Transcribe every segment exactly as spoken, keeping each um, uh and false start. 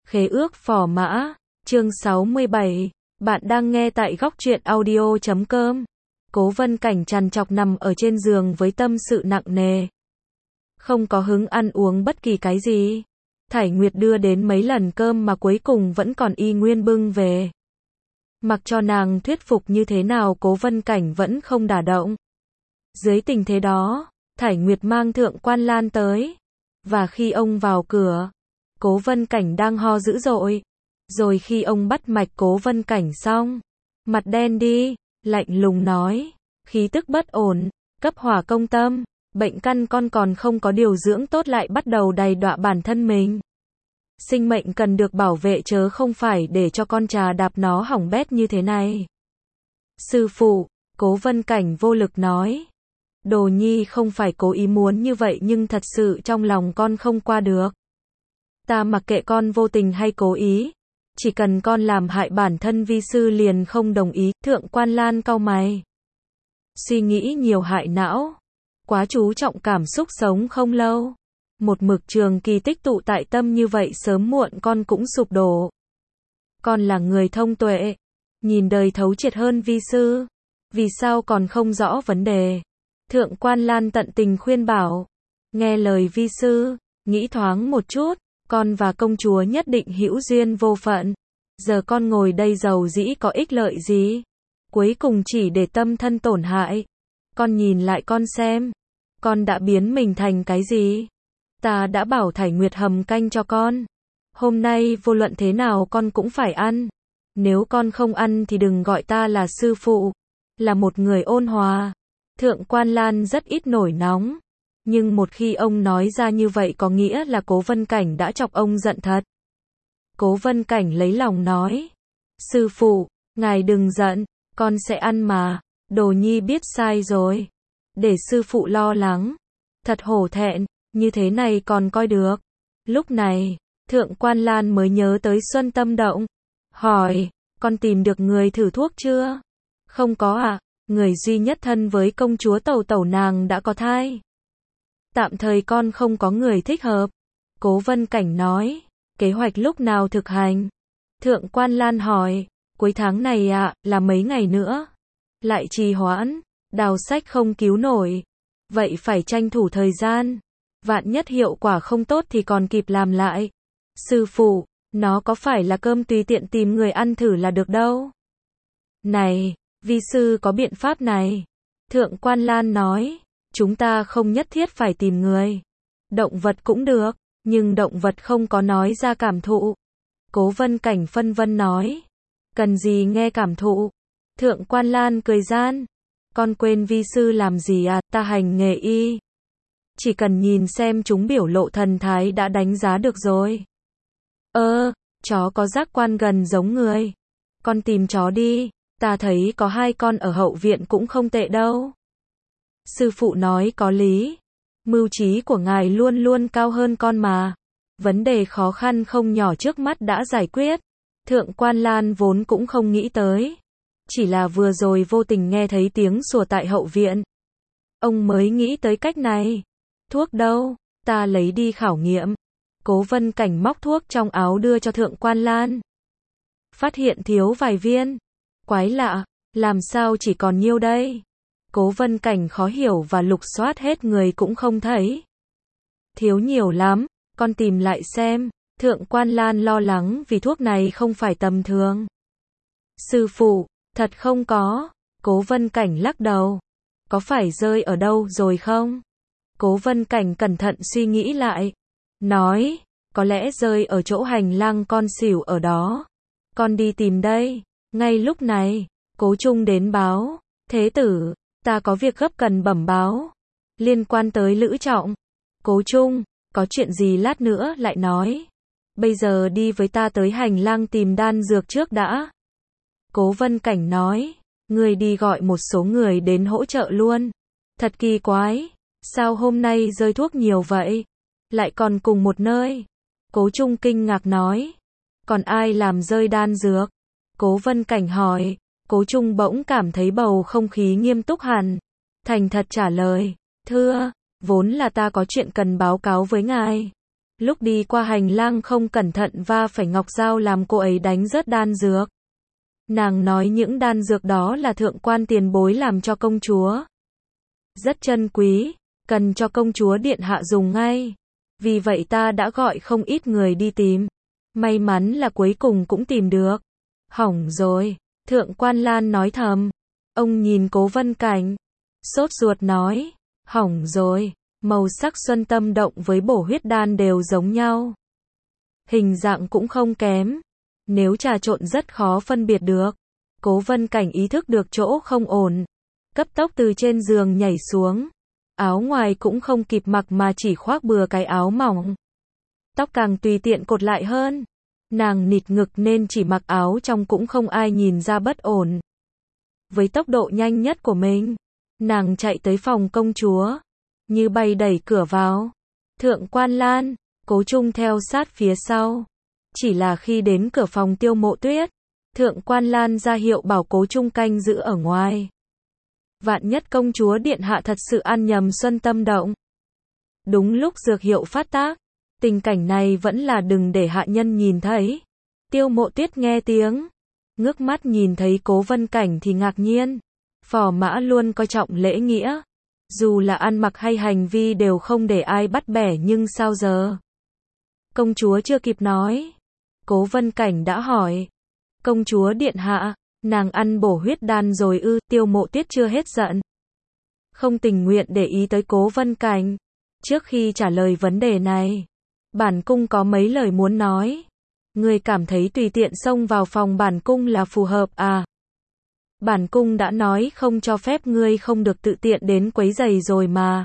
Khế ước phò mã, chương sáu mươi bảy, bạn đang nghe tại góc truyện audio chấm com. Cố Vân Cảnh trằn trọc nằm ở trên giường với tâm sự nặng nề. Không có hứng ăn uống bất kỳ cái gì. Thải Nguyệt đưa đến mấy lần cơm mà cuối cùng vẫn còn y nguyên bưng về. Mặc cho nàng thuyết phục như thế nào Cố Vân Cảnh vẫn không đả động. Dưới tình thế đó, Thải Nguyệt mang Thượng Quan Lan tới. Và khi ông vào cửa, Cố Vân Cảnh đang ho dữ dội. Rồi khi ông bắt mạch Cố Vân Cảnh xong, mặt đen đi, lạnh lùng nói, khí tức bất ổn, cấp hỏa công tâm, bệnh căn con còn không có điều dưỡng tốt lại bắt đầu đày đọa bản thân mình. Sinh mệnh cần được bảo vệ chớ không phải để cho con trà đạp nó hỏng bét như thế này. Sư phụ, Cố Vân Cảnh vô lực nói. Đồ nhi không phải cố ý muốn như vậy nhưng thật sự trong lòng con không qua được. Ta mặc kệ con vô tình hay cố ý. Chỉ cần con làm hại bản thân vi sư liền không đồng ý. Thượng Quan Lan cau mày. Suy nghĩ nhiều hại não. Quá chú trọng cảm xúc sống không lâu. Một mực trường kỳ tích tụ tại tâm như vậy sớm muộn con cũng sụp đổ. Con là người thông tuệ. Nhìn đời thấu triệt hơn vi sư. Vì sao còn không rõ vấn đề? Thượng Quan Lan tận tình khuyên bảo. Nghe lời vi sư, nghĩ thoáng một chút, con và công chúa nhất định hữu duyên vô phận. Giờ con ngồi đây giàu dĩ có ích lợi gì? Cuối cùng chỉ để tâm thân tổn hại. Con nhìn lại con xem. Con đã biến mình thành cái gì? Ta đã bảo Thải Nguyệt hầm canh cho con. Hôm nay vô luận thế nào con cũng phải ăn. Nếu con không ăn thì đừng gọi ta là sư phụ. Là một người ôn hòa. Thượng Quan Lan rất ít nổi nóng. Nhưng một khi ông nói ra như vậy có nghĩa là Cố Vân Cảnh đã chọc ông giận thật. Cố Vân Cảnh lấy lòng nói. Sư phụ, ngài đừng giận, con sẽ ăn mà. Đồ nhi biết sai rồi. Để sư phụ lo lắng. Thật hổ thẹn, như thế này còn coi được. Lúc này, Thượng Quan Lan mới nhớ tới Xuân Tâm Động. Hỏi, con tìm được người thử thuốc chưa? Không có à? Người duy nhất thân với công chúa Tẩu Tẩu nàng đã có thai. Tạm thời con không có người thích hợp. Cố Vân Cảnh nói. Kế hoạch lúc nào thực hành? Thượng Quan Lan hỏi. Cuối tháng này ạ, à, là mấy ngày nữa. Lại trì hoãn. Đào sách không cứu nổi. Vậy phải tranh thủ thời gian. Vạn nhất hiệu quả không tốt thì còn kịp làm lại. Sư phụ, nó có phải là cơm tùy tiện tìm người ăn thử là được đâu. Này, vi sư có biện pháp này. Thượng Quan Lan nói. Chúng ta không nhất thiết phải tìm người. Động vật cũng được, nhưng động vật không có nói ra cảm thụ. Cố Vân Cảnh phân vân nói. Cần gì nghe cảm thụ? Thượng Quan Lan cười gian. Con quên vi sư làm gì à, ta hành nghề y. Chỉ cần nhìn xem chúng biểu lộ thần thái đã đánh giá được rồi. Ơ, chó có giác quan gần giống người. Con tìm chó đi, ta thấy có hai con ở hậu viện cũng không tệ đâu. Sư phụ nói có lý. Mưu trí của ngài luôn luôn cao hơn con mà. Vấn đề khó khăn không nhỏ trước mắt đã giải quyết. Thượng Quan Lan vốn cũng không nghĩ tới. Chỉ là vừa rồi vô tình nghe thấy tiếng sủa tại hậu viện. Ông mới nghĩ tới cách này. Thuốc đâu? Ta lấy đi khảo nghiệm. Cố Vân Cảnh móc thuốc trong áo đưa cho Thượng Quan Lan. Phát hiện thiếu vài viên. Quái lạ, làm sao chỉ còn nhiêu đây? Cố Vân Cảnh khó hiểu và lục soát hết người cũng không thấy. Thiếu nhiều lắm, con tìm lại xem. Thượng Quan Lan lo lắng vì thuốc này không phải tầm thường. Sư phụ, thật không có. Cố Vân Cảnh lắc đầu. Có phải rơi ở đâu rồi không? Cố Vân Cảnh cẩn thận suy nghĩ lại. Nói, có lẽ rơi ở chỗ hành lang con xỉu ở đó. Con đi tìm đây. Ngay lúc này, Cố Trung đến báo. Thế tử, ta có việc gấp cần bẩm báo. Liên quan tới Lữ Trọng. Cố Trung, có chuyện gì lát nữa lại nói. Bây giờ đi với ta tới hành lang tìm đan dược trước đã. Cố Vân Cảnh nói. Người đi gọi một số người đến hỗ trợ luôn. Thật kỳ quái. Sao hôm nay rơi thuốc nhiều vậy? Lại còn cùng một nơi. Cố Trung kinh ngạc nói. Còn ai làm rơi đan dược? Cố Vân Cảnh hỏi. Cố Trung bỗng cảm thấy bầu không khí nghiêm túc hẳn. Thành thật trả lời. Thưa, vốn là ta có chuyện cần báo cáo với ngài. Lúc đi qua hành lang không cẩn thận va phải ngọc dao làm cô ấy đánh rớt đan dược. Nàng nói những đan dược đó là thượng quan tiền bối làm cho công chúa. Rất chân quý, cần cho công chúa điện hạ dùng ngay. Vì vậy ta đã gọi không ít người đi tìm. May mắn là cuối cùng cũng tìm được. Hỏng rồi, thượng quan Lan nói thầm. Ông nhìn Cố Vân Cảnh. Sốt ruột nói, hỏng rồi, màu sắc xuân tâm động với bổ huyết đan đều giống nhau. Hình dạng cũng không kém. Nếu trà trộn rất khó phân biệt được. Cố Vân Cảnh ý thức được chỗ không ổn. Cấp tốc từ trên giường nhảy xuống. Áo ngoài cũng không kịp mặc mà chỉ khoác bừa cái áo mỏng. Tóc càng tùy tiện cột lại hơn. Nàng nịt ngực nên chỉ mặc áo trong cũng không ai nhìn ra bất ổn. Với tốc độ nhanh nhất của mình, nàng chạy tới phòng công chúa. Như bay đẩy cửa vào. Thượng quan Lan, Cố Trung theo sát phía sau. Chỉ là khi đến cửa phòng Tiêu Mộ Tuyết, thượng quan Lan ra hiệu bảo Cố Trung canh giữ ở ngoài. Vạn nhất công chúa điện hạ thật sự ăn nhầm xuân tâm động. Đúng lúc dược hiệu phát tác, tình cảnh này vẫn là đừng để hạ nhân nhìn thấy. Tiêu Mộ Tuyết nghe tiếng, ngước mắt nhìn thấy Cố Vân Cảnh thì ngạc nhiên. Phò mã luôn coi trọng lễ nghĩa. Dù là ăn mặc hay hành vi đều không để ai bắt bẻ nhưng sao giờ? Công chúa chưa kịp nói. Cố Vân Cảnh đã hỏi. Công chúa điện hạ, nàng ăn bổ huyết đan rồi ư? Tiêu Mộ Tuyết chưa hết giận. Không tình nguyện để ý tới Cố Vân Cảnh. Trước khi trả lời vấn đề này, bản cung có mấy lời muốn nói. Ngươi cảm thấy tùy tiện xông vào phòng bản cung là phù hợp à? Bản cung đã nói không cho phép ngươi không được tự tiện đến quấy giày rồi mà.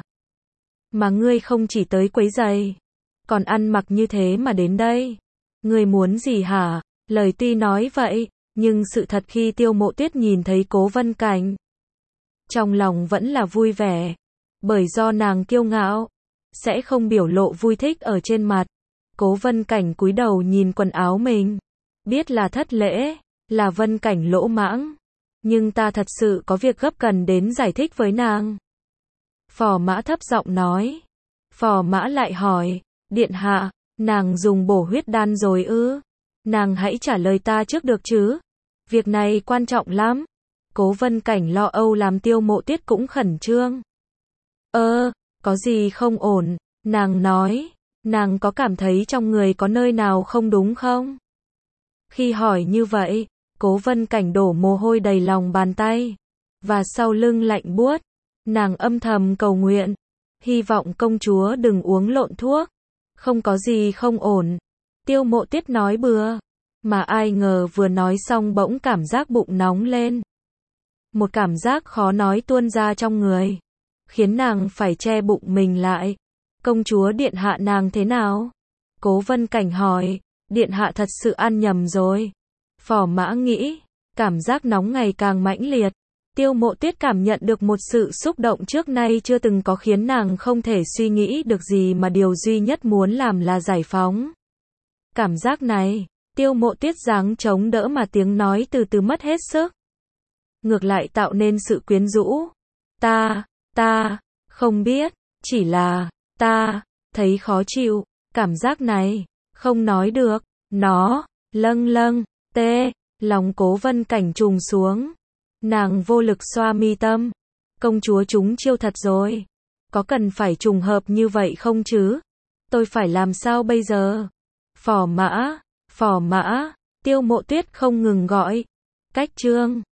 Mà ngươi không chỉ tới quấy giày, còn ăn mặc như thế mà đến đây. Ngươi muốn gì hả? Lời tuy nói vậy, nhưng sự thật khi Tiêu Mộ Tuyết nhìn thấy Cố Vân Cảnh, trong lòng vẫn là vui vẻ. Bởi do nàng kiêu ngạo, sẽ không biểu lộ vui thích ở trên mặt. Cố Vân Cảnh cúi đầu nhìn quần áo mình. Biết là thất lễ, là Vân Cảnh lỗ mãng. Nhưng ta thật sự có việc gấp cần đến giải thích với nàng. Phò mã thấp giọng nói. Phò mã lại hỏi, điện hạ, nàng dùng bổ huyết đan rồi ư? Nàng hãy trả lời ta trước được chứ? Việc này quan trọng lắm. Cố Vân Cảnh lo âu làm Tiêu Mộ Tuyết cũng khẩn trương. Ơ, có gì không ổn? Nàng nói, nàng có cảm thấy trong người có nơi nào không đúng không? Khi hỏi như vậy, Cố Vân Cảnh đổ mồ hôi đầy lòng bàn tay, và sau lưng lạnh buốt. Nàng âm thầm cầu nguyện, hy vọng công chúa đừng uống lộn thuốc. Không có gì không ổn. Tiêu Mộ Tuyết nói bừa, mà ai ngờ vừa nói xong bỗng cảm giác bụng nóng lên. Một cảm giác khó nói tuôn ra trong người, khiến nàng phải che bụng mình lại. Công chúa điện hạ nàng thế nào? Cố Vân Cảnh hỏi. Điện hạ thật sự ăn nhầm rồi. Phò mã nghĩ, cảm giác nóng ngày càng mãnh liệt. Tiêu Mộ Tuyết cảm nhận được một sự xúc động trước nay chưa từng có khiến nàng không thể suy nghĩ được gì mà điều duy nhất muốn làm là giải phóng. Cảm giác này, Tiêu Mộ Tuyết giáng chống đỡ mà tiếng nói từ từ mất hết sức. Ngược lại tạo nên sự quyến rũ. Ta, ta, không biết, chỉ là, ta, thấy khó chịu, cảm giác này, không nói được, nó, lâng lâng, tê, lòng Cố Vân Cảnh trùng xuống. Nàng vô lực xoa mi tâm. Công chúa chúng chiêu thật rồi. Có cần phải trùng hợp như vậy không chứ? Tôi phải làm sao bây giờ? Phò mã, phò mã, Tiêu Mộ Tuyết không ngừng gọi. Cách chương